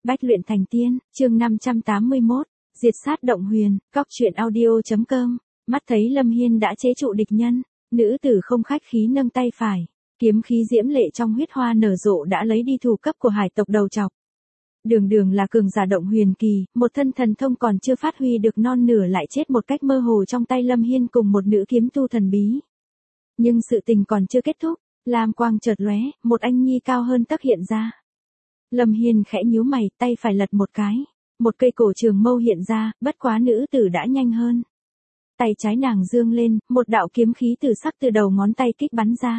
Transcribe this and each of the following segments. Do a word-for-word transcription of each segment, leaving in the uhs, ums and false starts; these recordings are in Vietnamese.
Bách luyện thành tiên, chương năm trăm tám mươi mốt, diệt sát động huyền, góc truyện audio.com, mắt thấy Lâm Hiên đã chế trụ địch nhân, nữ tử không khách khí nâng tay phải, kiếm khí diễm lệ trong huyết hoa nở rộ đã lấy đi thủ cấp của hải tộc đầu trọc. Đường đường là cường giả động huyền kỳ, một thân thần thông còn chưa phát huy được non nửa lại chết một cách mơ hồ trong tay Lâm Hiên cùng một nữ kiếm tu thần bí. Nhưng sự tình còn chưa kết thúc, lam quang chợt lóe, một anh nhi cao hơn tấc hiện ra. Lâm Hiên khẽ nhíu mày, tay phải lật một cái, một cây cổ trường mâu hiện ra, bất quá nữ tử đã nhanh hơn. Tay trái nàng dương lên, một đạo kiếm khí từ sắc từ đầu ngón tay kích bắn ra.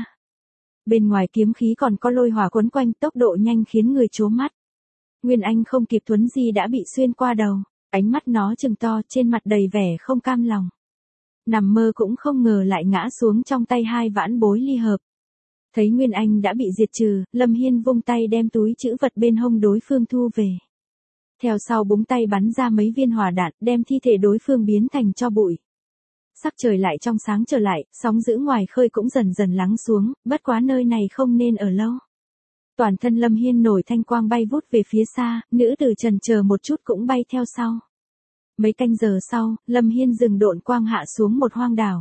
Bên ngoài kiếm khí còn có lôi hỏa quấn quanh, tốc độ nhanh khiến người trố mắt. Nguyên Anh không kịp thuấn di đã bị xuyên qua đầu, ánh mắt nó trừng to, trên mặt đầy vẻ không cam lòng. Nằm mơ cũng không ngờ lại ngã xuống trong tay hai vãn bối ly hợp. Thấy Nguyên Anh đã bị diệt trừ, Lâm Hiên vung tay đem túi trữ vật bên hông đối phương thu về. Theo sau búng tay bắn ra mấy viên hỏa đạn, đem thi thể đối phương biến thành tro bụi. Sắc trời lại trong sáng trở lại, sóng dữ ngoài khơi cũng dần dần lắng xuống, bất quá nơi này không nên ở lâu. Toàn thân Lâm Hiên nổi thanh quang bay vút về phía xa, nữ tử chần chờ một chút cũng bay theo sau. Mấy canh giờ sau, Lâm Hiên dừng độn quang hạ xuống một hoang đảo.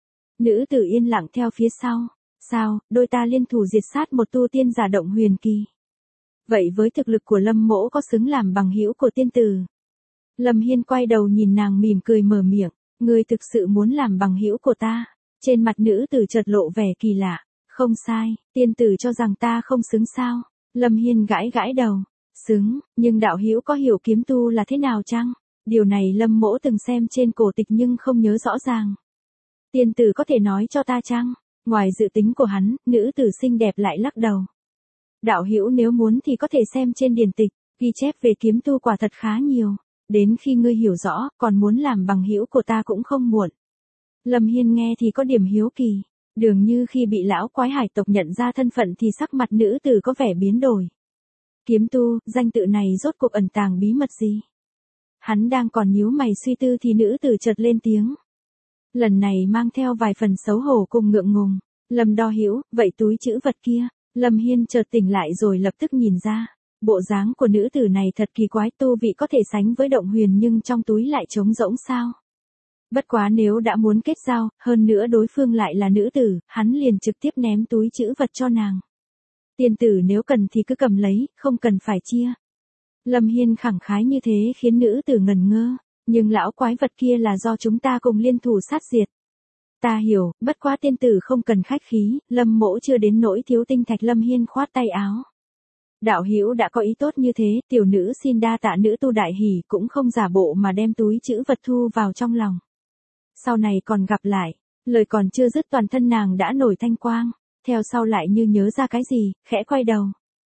Nữ tử yên lặng theo phía sau. Sao, đôi ta liên thủ diệt sát một tu tiên giả động huyền kỳ. Vậy với thực lực của Lâm mỗ có xứng làm bằng hữu của tiên tử? Lâm Hiên quay đầu nhìn nàng mỉm cười mở miệng, ngươi thực sự muốn làm bằng hữu của ta? Trên mặt nữ tử chợt lộ vẻ kỳ lạ, không sai, tiên tử cho rằng ta không xứng sao? Lâm Hiên gãi gãi đầu, xứng, nhưng đạo hữu có hiểu kiếm tu là thế nào chăng? Điều này Lâm mỗ từng xem trên cổ tịch nhưng không nhớ rõ ràng. Tiên tử có thể nói cho ta chăng? Ngoài dự tính của hắn, nữ tử xinh đẹp lại lắc đầu. Đạo hữu nếu muốn thì có thể xem trên điển tịch, ghi chép về kiếm tu quả thật khá nhiều. Đến khi ngươi hiểu rõ, còn muốn làm bằng hữu của ta cũng không muộn. Lâm Hiên nghe thì có điểm hiếu kỳ. Dường như khi bị lão quái hải tộc nhận ra thân phận thì sắc mặt nữ tử có vẻ biến đổi. Kiếm tu, danh tự này rốt cuộc ẩn tàng bí mật gì? Hắn đang còn nhíu mày suy tư thì nữ tử chợt lên tiếng. Lần này mang theo vài phần xấu hổ cùng ngượng ngùng. Lâm đo hữu, vậy túi trữ vật kia? Lâm Hiên chợt tỉnh lại rồi lập tức nhìn ra. Bộ dáng của nữ tử này thật kỳ quái, tu vị có thể sánh với động huyền nhưng trong túi lại trống rỗng sao? Bất quá nếu đã muốn kết giao, hơn nữa đối phương lại là nữ tử, hắn liền trực tiếp ném túi trữ vật cho nàng. Tiên tử nếu cần thì cứ cầm lấy, không cần phải chia. Lâm Hiên khẳng khái như thế khiến nữ tử ngần ngơ. Nhưng lão quái vật kia là do chúng ta cùng liên thủ sát diệt. Ta hiểu, bất quá tiên tử không cần khách khí, Lâm mỗ chưa đến nỗi thiếu tinh thạch. Lâm Hiên khoát tay áo. Đạo hữu đã có ý tốt như thế, tiểu nữ xin đa tạ nữ tu đại hỉ, cũng không giả bộ mà đem túi trữ vật thu vào trong lòng. Sau này còn gặp lại, lời còn chưa dứt toàn thân nàng đã nổi thanh quang, theo sau lại như nhớ ra cái gì, khẽ quay đầu.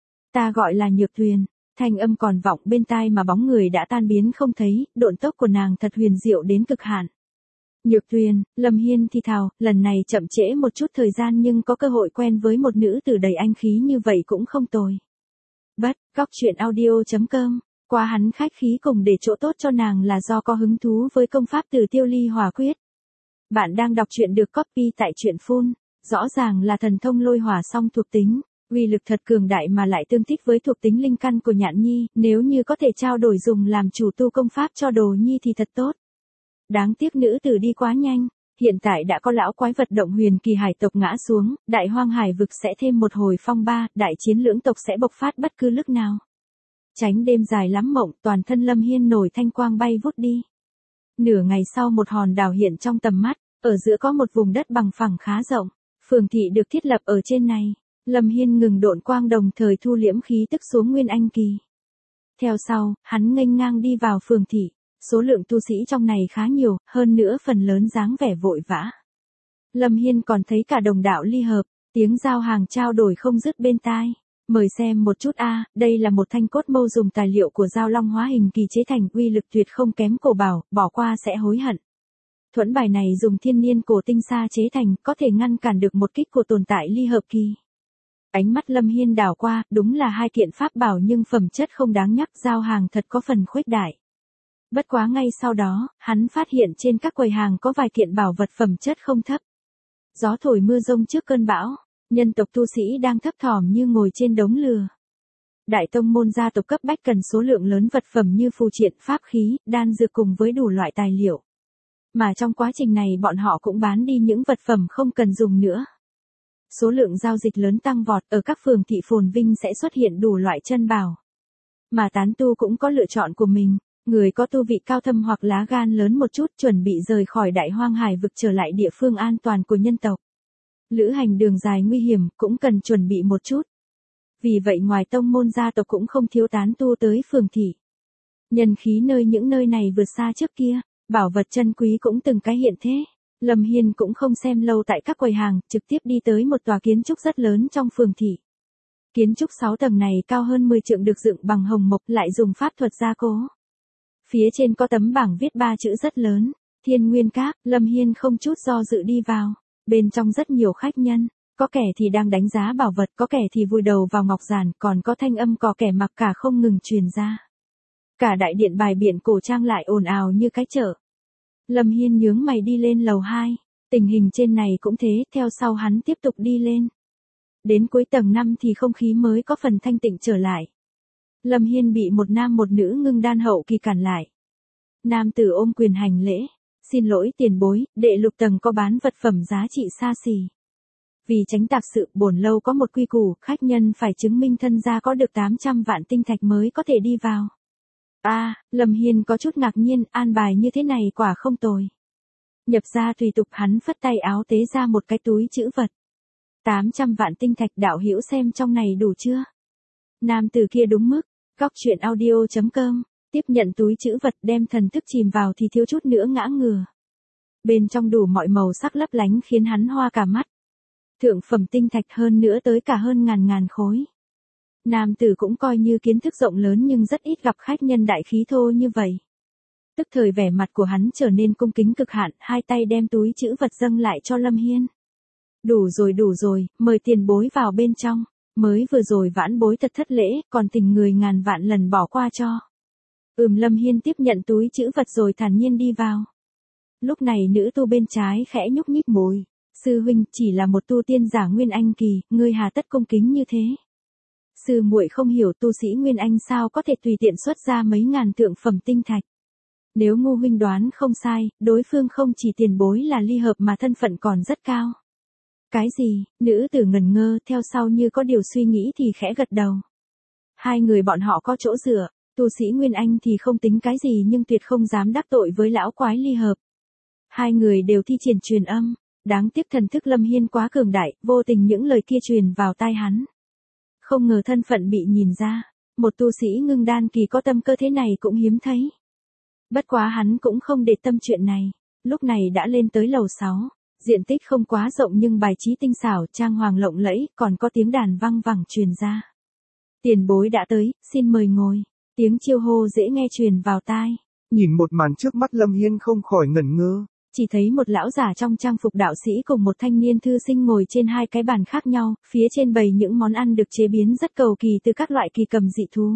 Ta gọi là Nhược Tuyền. Thanh âm còn vọng bên tai mà bóng người đã tan biến không thấy, độn tốc của nàng thật huyền diệu đến cực hạn. Nhược Tuyền, Lâm Hiên thì thào, lần này chậm trễ một chút thời gian nhưng có cơ hội quen với một nữ tử đầy anh khí như vậy cũng không tồi. Bất, góc truyện audio.com, qua hắn khách khí cùng để chỗ tốt cho nàng là do có hứng thú với công pháp Từ Tiêu Ly Hỏa Quyết. Bạn đang đọc truyện được copy tại truyện phun, rõ ràng là thần thông lôi hỏa song thuộc tính. Uy lực thật cường đại mà lại tương thích với thuộc tính linh căn của Nhạn Nhi, nếu như có thể trao đổi dùng làm chủ tu công pháp cho Đồ Nhi thì thật tốt. Đáng tiếc nữ tử đi quá nhanh, hiện tại đã có lão quái vật động huyền kỳ hải tộc ngã xuống, đại hoang hải vực sẽ thêm một hồi phong ba, đại chiến lưỡng tộc sẽ bộc phát bất cứ lúc nào. Tránh đêm dài lắm mộng, toàn thân Lâm Hiên nổi thanh quang bay vút đi. Nửa ngày sau một hòn đảo hiện trong tầm mắt, ở giữa có một vùng đất bằng phẳng khá rộng, phường thị được thiết lập ở trên này. Lâm Hiên ngừng độn quang đồng thời thu liễm khí tức xuống Nguyên Anh kỳ. Theo sau, hắn nghênh ngang đi vào phường thị, số lượng tu sĩ trong này khá nhiều, hơn nữa phần lớn dáng vẻ vội vã. Lâm Hiên còn thấy cả đồng đạo ly hợp, tiếng giao hàng trao đổi không dứt bên tai. Mời xem một chút a, đây là một thanh cốt mâu dùng tài liệu của Giao Long hóa hình kỳ chế thành, uy lực tuyệt không kém cổ bảo, bỏ qua sẽ hối hận. Thuẫn bài này dùng thiên niên cổ tinh sa chế thành, có thể ngăn cản được một kích của tồn tại ly hợp kỳ. Ánh mắt Lâm Hiên đảo qua, đúng là hai kiện pháp bảo nhưng phẩm chất không đáng nhắc, giao hàng thật có phần khuếch đại. Bất quá ngay sau đó, hắn phát hiện trên các quầy hàng có vài kiện bảo vật phẩm chất không thấp. Gió thổi mưa rông trước cơn bão, nhân tộc tu sĩ đang thấp thỏm như ngồi trên đống lửa. Đại tông môn gia tộc cấp bách cần số lượng lớn vật phẩm như phù triện, pháp khí, đan dược cùng với đủ loại tài liệu. Mà trong quá trình này bọn họ cũng bán đi những vật phẩm không cần dùng nữa. Số lượng giao dịch lớn tăng vọt, ở các phường thị phồn vinh sẽ xuất hiện đủ loại chân bảo. Mà tán tu cũng có lựa chọn của mình, người có tu vị cao thâm hoặc lá gan lớn một chút chuẩn bị rời khỏi đại hoang hải vực trở lại địa phương an toàn của nhân tộc. Lữ hành đường dài nguy hiểm cũng cần chuẩn bị một chút. Vì vậy ngoài tông môn gia tộc cũng không thiếu tán tu tới phường thị. Nhân khí nơi những nơi này vượt xa trước kia, bảo vật chân quý cũng từng cái hiện thế. Lâm Hiên cũng không xem lâu tại các quầy hàng, trực tiếp đi tới một tòa kiến trúc rất lớn trong phường thị. Kiến trúc sáu tầng này cao hơn mười trượng được dựng bằng hồng mộc lại dùng pháp thuật gia cố. Phía trên có tấm bảng viết ba chữ rất lớn, Thiên Nguyên Các. Lâm Hiên không chút do dự đi vào. Bên trong rất nhiều khách nhân, có kẻ thì đang đánh giá bảo vật, có kẻ thì vùi đầu vào ngọc giản, còn có thanh âm cò kẻ mặc cả không ngừng truyền ra. Cả đại điện bài biện cổ trang lại ồn ào như cái chợ. Lâm Hiên nhướng mày đi lên lầu hai, tình hình trên này cũng thế, theo sau hắn tiếp tục đi lên. Đến cuối tầng năm thì không khí mới có phần thanh tịnh trở lại. Lâm Hiên bị một nam một nữ ngưng đan hậu kỳ cản lại. Nam tử ôm quyền hành lễ, xin lỗi tiền bối, đệ lục tầng có bán vật phẩm giá trị xa xỉ. Vì tránh tạc sự, bổn lâu có một quy củ, khách nhân phải chứng minh thân gia có được tám trăm vạn tinh thạch mới có thể đi vào. A, à, Lâm Hiên có chút ngạc nhiên, an bài như thế này quả không tồi. Nhập ra tùy tục, hắn phất tay áo tế ra một cái túi trữ vật. tám trăm vạn tinh thạch, đạo hữu xem trong này đủ chưa? Nam tử kia đúng mức, góc truyện audio chấm com, tiếp nhận túi trữ vật đem thần thức chìm vào thì thiếu chút nữa ngã ngửa. Bên trong đủ mọi màu sắc lấp lánh khiến hắn hoa cả mắt. Thượng phẩm tinh thạch hơn nữa tới cả hơn ngàn ngàn khối. Nam tử cũng coi như kiến thức rộng lớn nhưng rất ít gặp khách nhân đại khí thô như vậy. Tức thời vẻ mặt của hắn trở nên cung kính cực hạn, hai tay đem túi trữ vật dâng lại cho Lâm Hiên. Đủ rồi đủ rồi, mời tiền bối vào bên trong, mới vừa rồi vãn bối thật thất lễ, còn tình người ngàn vạn lần bỏ qua cho. Ừm, Lâm Hiên tiếp nhận túi trữ vật rồi thản nhiên đi vào. Lúc này nữ tu bên trái khẽ nhúc nhích môi. Sư huynh, chỉ là một tu tiên giả Nguyên Anh kỳ, ngươi hà tất cung kính như thế? Sư muội không hiểu tu sĩ Nguyên Anh sao có thể tùy tiện xuất ra mấy ngàn thượng phẩm tinh thạch. Nếu ngu huynh đoán không sai, đối phương không chỉ tiền bối là ly hợp mà thân phận còn rất cao. Cái gì? Nữ tử ngần ngơ, theo sau như có điều suy nghĩ thì khẽ gật đầu. Hai người bọn họ có chỗ dựa, tu sĩ Nguyên Anh thì không tính cái gì nhưng tuyệt không dám đắc tội với lão quái ly hợp. Hai người đều thi triển truyền âm. Đáng tiếc thần thức Lâm Hiên quá cường đại, vô tình những lời kia truyền vào tai hắn. Không ngờ thân phận bị nhìn ra, một tu sĩ ngưng đan kỳ có tâm cơ thế này cũng hiếm thấy. Bất quá hắn cũng không để tâm chuyện này, lúc này đã lên tới lầu sáu, diện tích không quá rộng nhưng bài trí tinh xảo, trang hoàng lộng lẫy, còn có tiếng đàn vang vẳng truyền ra. Tiền bối đã tới, xin mời ngồi, tiếng chiêu hô dễ nghe truyền vào tai. Nhìn một màn trước mắt Lâm Hiên không khỏi ngẩn ngơ. Chỉ thấy một lão giả trong trang phục đạo sĩ cùng một thanh niên thư sinh ngồi trên hai cái bàn khác nhau, phía trên bày những món ăn được chế biến rất cầu kỳ từ các loại kỳ cầm dị thú.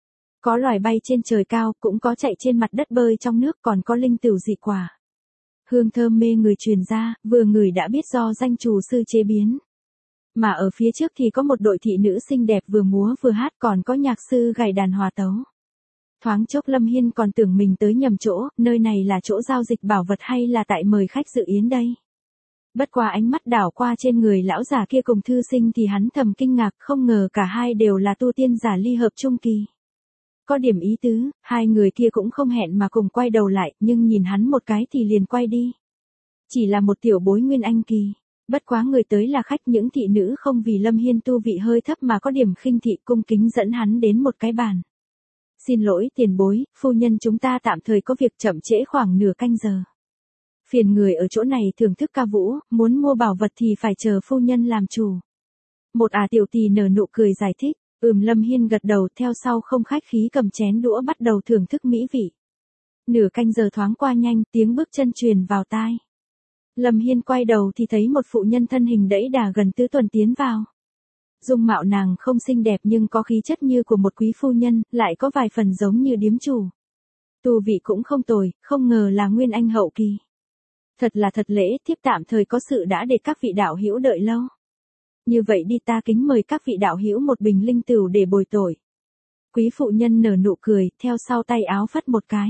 Có loài bay trên trời cao, cũng có chạy trên mặt đất bơi trong nước, còn có linh tửu dị quả. Hương thơm mê người truyền ra, vừa ngửi đã biết do danh chủ sư chế biến. Mà ở phía trước thì có một đội thị nữ xinh đẹp vừa múa vừa hát, còn có nhạc sư gảy đàn hòa tấu. Thoáng chốc Lâm Hiên còn tưởng mình tới nhầm chỗ, nơi này là chỗ giao dịch bảo vật hay là tại mời khách dự yến đây. Bất qua ánh mắt đảo qua trên người lão giả kia cùng thư sinh thì hắn thầm kinh ngạc, không ngờ cả hai đều là tu tiên giả ly hợp trung kỳ. Có điểm ý tứ, hai người kia cũng không hẹn mà cùng quay đầu lại, nhưng nhìn hắn một cái thì liền quay đi. Chỉ là một tiểu bối Nguyên Anh kỳ. Bất quá người tới là khách, những thị nữ không vì Lâm Hiên tu vị hơi thấp mà có điểm khinh thị, cung kính dẫn hắn đến một cái bàn. Xin lỗi tiền bối, phu nhân chúng ta tạm thời có việc chậm trễ khoảng nửa canh giờ. Phiền người ở chỗ này thưởng thức ca vũ, muốn mua bảo vật thì phải chờ phu nhân làm chủ. Một ả tiểu tỳ nở nụ cười giải thích, ừm Lâm Hiên gật đầu, theo sau không khách khí cầm chén đũa bắt đầu thưởng thức mỹ vị. Nửa canh giờ thoáng qua nhanh, tiếng bước chân truyền vào tai. Lâm Hiên quay đầu thì thấy một phụ nhân thân hình đẫy đà gần tứ tuần tiến vào. Dung mạo nàng không xinh đẹp nhưng có khí chất như của một quý phu nhân, lại có vài phần giống như điếm chủ. Tu vị cũng không tồi, không ngờ là Nguyên Anh hậu kỳ. Thật là thật lễ, thiếp tạm thời có sự đã để các vị đạo hữu đợi lâu. Như vậy đi, ta kính mời các vị đạo hữu một bình linh tửu để bồi tội. Quý phụ nhân nở nụ cười, theo sau tay áo phất một cái.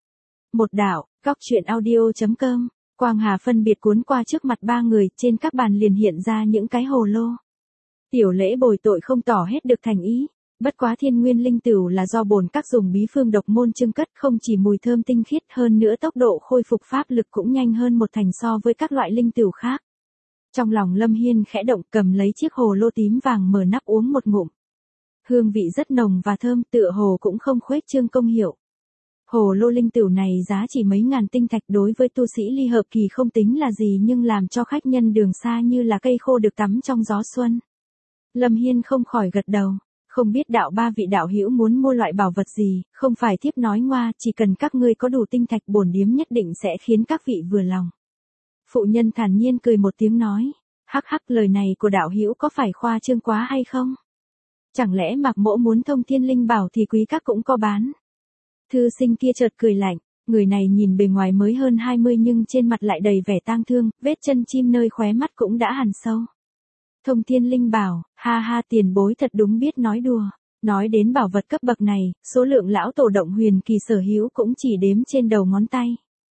Một đạo, góc truyện audio.com, quang hà phân biệt cuốn qua trước mặt ba người, trên các bàn liền hiện ra những cái hồ lô. Tiểu lễ bồi tội không tỏ hết được thành ý, bất quá thiên nguyên linh tửu là do bổn các dùng bí phương độc môn trưng cất, không chỉ mùi thơm tinh khiết, hơn nữa tốc độ khôi phục pháp lực cũng nhanh hơn một thành so với các loại linh tửu khác. Trong lòng Lâm Hiên khẽ động, cầm lấy chiếc hồ lô tím vàng mở nắp uống một ngụm. Hương vị rất nồng và thơm, tựa hồ cũng không khuếch trương công hiệu. Hồ lô linh tửu này giá chỉ mấy ngàn tinh thạch, đối với tu sĩ ly hợp kỳ không tính là gì, nhưng làm cho khách nhân đường xa như là cây khô được tắm trong gió xuân. Lâm Hiên không khỏi gật đầu, không biết đạo ba vị đạo hữu muốn mua loại bảo vật gì, không phải thiếp nói ngoa, chỉ cần các ngươi có đủ tinh thạch bổn điếm nhất định sẽ khiến các vị vừa lòng. Phụ nhân thản nhiên cười một tiếng nói, hắc hắc, lời này của đạo hữu có phải khoa trương quá hay không? Chẳng lẽ Mạc Mỗ muốn thông thiên linh bảo thì quý các cũng có bán? Thư sinh kia chợt cười lạnh, người này nhìn bề ngoài mới hơn hai mươi nhưng trên mặt lại đầy vẻ tang thương, vết chân chim nơi khóe mắt cũng đã hằn sâu. Thông thiên linh bảo, ha ha, tiền bối thật đúng biết nói đùa. Nói đến bảo vật cấp bậc này, số lượng lão tổ động huyền kỳ sở hữu cũng chỉ đếm trên đầu ngón tay.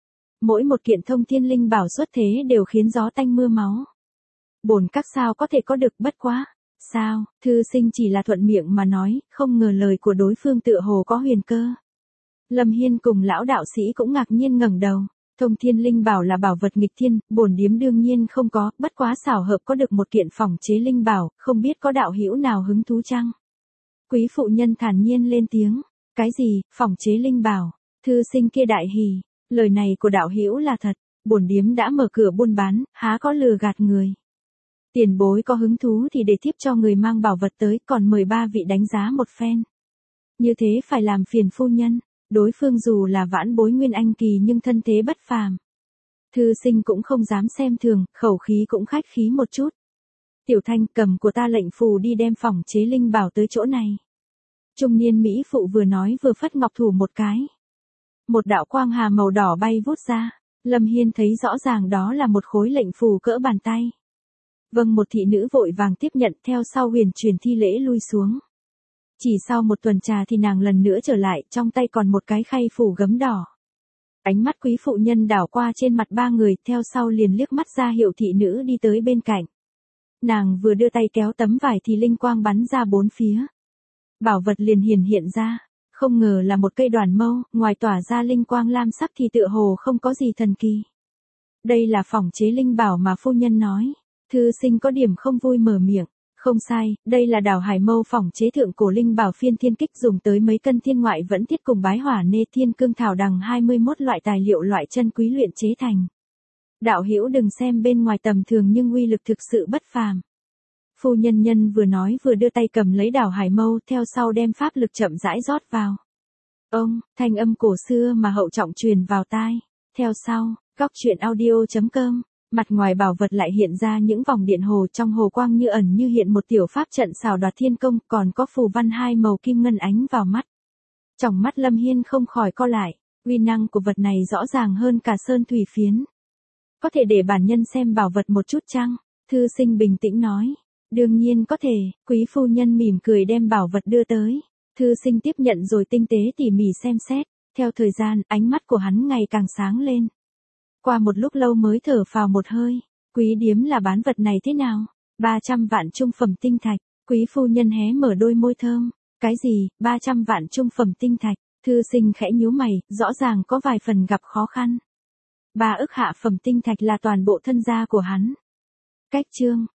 Mỗi một kiện thông thiên linh bảo xuất thế đều khiến gió tanh mưa máu. Bổn các sao có thể có được, bất quá. Sao, thư sinh chỉ là thuận miệng mà nói, không ngờ lời của đối phương tựa hồ có huyền cơ. Lâm Hiên cùng lão đạo sĩ cũng ngạc nhiên ngẩng đầu. Thông thiên linh bảo là bảo vật nghịch thiên, bổn điếm đương nhiên không có, bất quá xảo hợp có được một kiện phỏng chế linh bảo, không biết có đạo hữu nào hứng thú chăng? Quý phụ nhân thản nhiên lên tiếng, cái gì, phỏng chế linh bảo? Thư sinh kia đại hỉ, lời này của đạo hữu là thật, bổn điếm đã mở cửa buôn bán, há có lừa gạt người. Tiền bối có hứng thú thì để thiếp cho người mang bảo vật tới, còn mời ba vị đánh giá một phen. Như thế phải làm phiền phu nhân. Đối phương dù là vãn bối nguyên anh kỳ nhưng thân thế bất phàm. Thư sinh cũng không dám xem thường, khẩu khí cũng khách khí một chút. Tiểu Thanh, cầm của ta lệnh phù đi đem phỏng chế linh bảo tới chỗ này. Trung niên mỹ phụ vừa nói vừa phất ngọc thủ một cái. Một đạo quang hà màu đỏ bay vút ra, Lâm Hiên thấy rõ ràng đó là một khối lệnh phù cỡ bàn tay. Vâng, một thị nữ vội vàng tiếp nhận, theo sau huyền truyền thi lễ lui xuống. Chỉ sau một tuần trà thì nàng lần nữa trở lại, trong tay còn một cái khay phủ gấm đỏ. Ánh mắt quý phụ nhân đảo qua trên mặt ba người, theo sau liền liếc mắt ra hiệu thị nữ đi tới bên cạnh. Nàng vừa đưa tay kéo tấm vải thì linh quang bắn ra bốn phía. Bảo vật liền hiển hiện ra, không ngờ là một cây đoàn mâu, ngoài tỏa ra linh quang lam sắc thì tựa hồ không có gì thần kỳ. Đây là phỏng chế linh bảo mà phu nhân nói. Thư sinh có điểm không vui mở miệng. Không sai, đây là đào hải mâu phỏng chế thượng cổ linh bảo phiên thiên kích, dùng tới mấy cân thiên ngoại vẫn thiết cùng bái hỏa nê thiên cương thảo đằng hai mươi mốt loại tài liệu loại chân quý luyện chế thành. Đạo hữu đừng xem bên ngoài tầm thường nhưng uy lực thực sự bất phàm. Phu nhân nhân vừa nói vừa đưa tay cầm lấy đào hải mâu, theo sau đem pháp lực chậm rãi rót vào. Ông, thanh âm cổ xưa mà hậu trọng truyền vào tai. Theo sau, góc truyện audio.com. Mặt ngoài bảo vật lại hiện ra những vòng điện hồ, trong hồ quang như ẩn như hiện một tiểu pháp trận xảo đoạt thiên công, còn có phù văn hai màu kim ngân ánh vào mắt. Trong mắt Lâm Hiên không khỏi co lại, uy năng của vật này rõ ràng hơn cả sơn thủy phiến. Có thể để bản nhân xem bảo vật một chút chăng? Thư sinh bình tĩnh nói. Đương nhiên có thể, quý phu nhân mỉm cười đem bảo vật đưa tới. Thư sinh tiếp nhận rồi tinh tế tỉ mỉ xem xét, theo thời gian, ánh mắt của hắn ngày càng sáng lên. Qua một lúc lâu mới thở phào một hơi, quý điếm là bán vật này thế nào? ba trăm vạn trung phẩm tinh thạch, quý phu nhân hé mở đôi môi thơm. Cái gì, ba trăm vạn trung phẩm tinh thạch? Thư sinh khẽ nhíu mày, rõ ràng có vài phần gặp khó khăn. Ba ức hạ phẩm tinh thạch là toàn bộ thân gia của hắn. Cách chương.